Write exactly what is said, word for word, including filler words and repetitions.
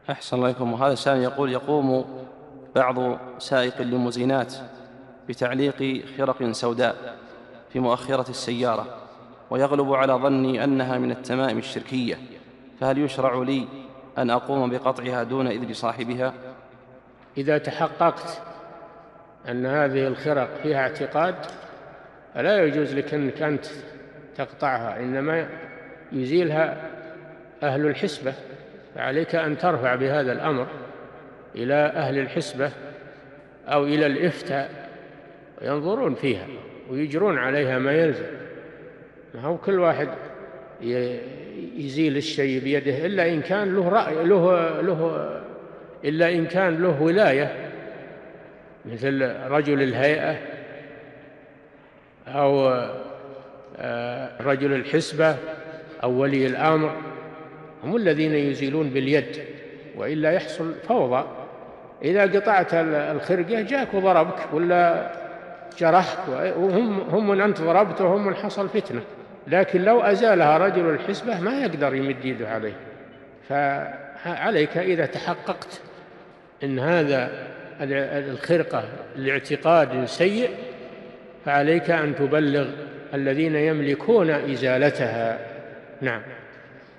أحسن الله إليكم. وهذا السائل يقول: يقوم بعض سائق الليموزينات بتعليق خرق سوداء في مؤخرة السيارة، ويغلب على ظني أنها من التمائم الشركية، فهل يشرع لي أن أقوم بقطعها دون إذن صاحبها؟ إذا تحققت أن هذه الخرق فيها اعتقاد فلا يجوز لك أنك أنت تقطعها، إنما يزيلها أهل الحسبة، فعليك أن ترفع بهذا الأمر إلى أهل الحسبة أو إلى الإفتاء، وينظرون فيها ويجرون عليها ما يلزم. ما هو كل واحد يزيل الشيء بيده إلا إن كان له رأي له له إلا إن كان له ولاية، مثل رجل الهيئة أو رجل الحسبة أو ولي الأمر، هم الذين يزيلون باليد، وإلا يحصل فوضى. إذا قطعت الخرقة جاك وضربك ولا جرحك، وهم هم من أنت ضربت وهم من حصل فتنة. لكن لو أزالها رجل الحسبة ما يقدر يمد يده عليه. فعليك إذا تحققت إن هذا الخرقة لاعتقاد سيء فعليك أن تبلغ الذين يملكون إزالتها. نعم.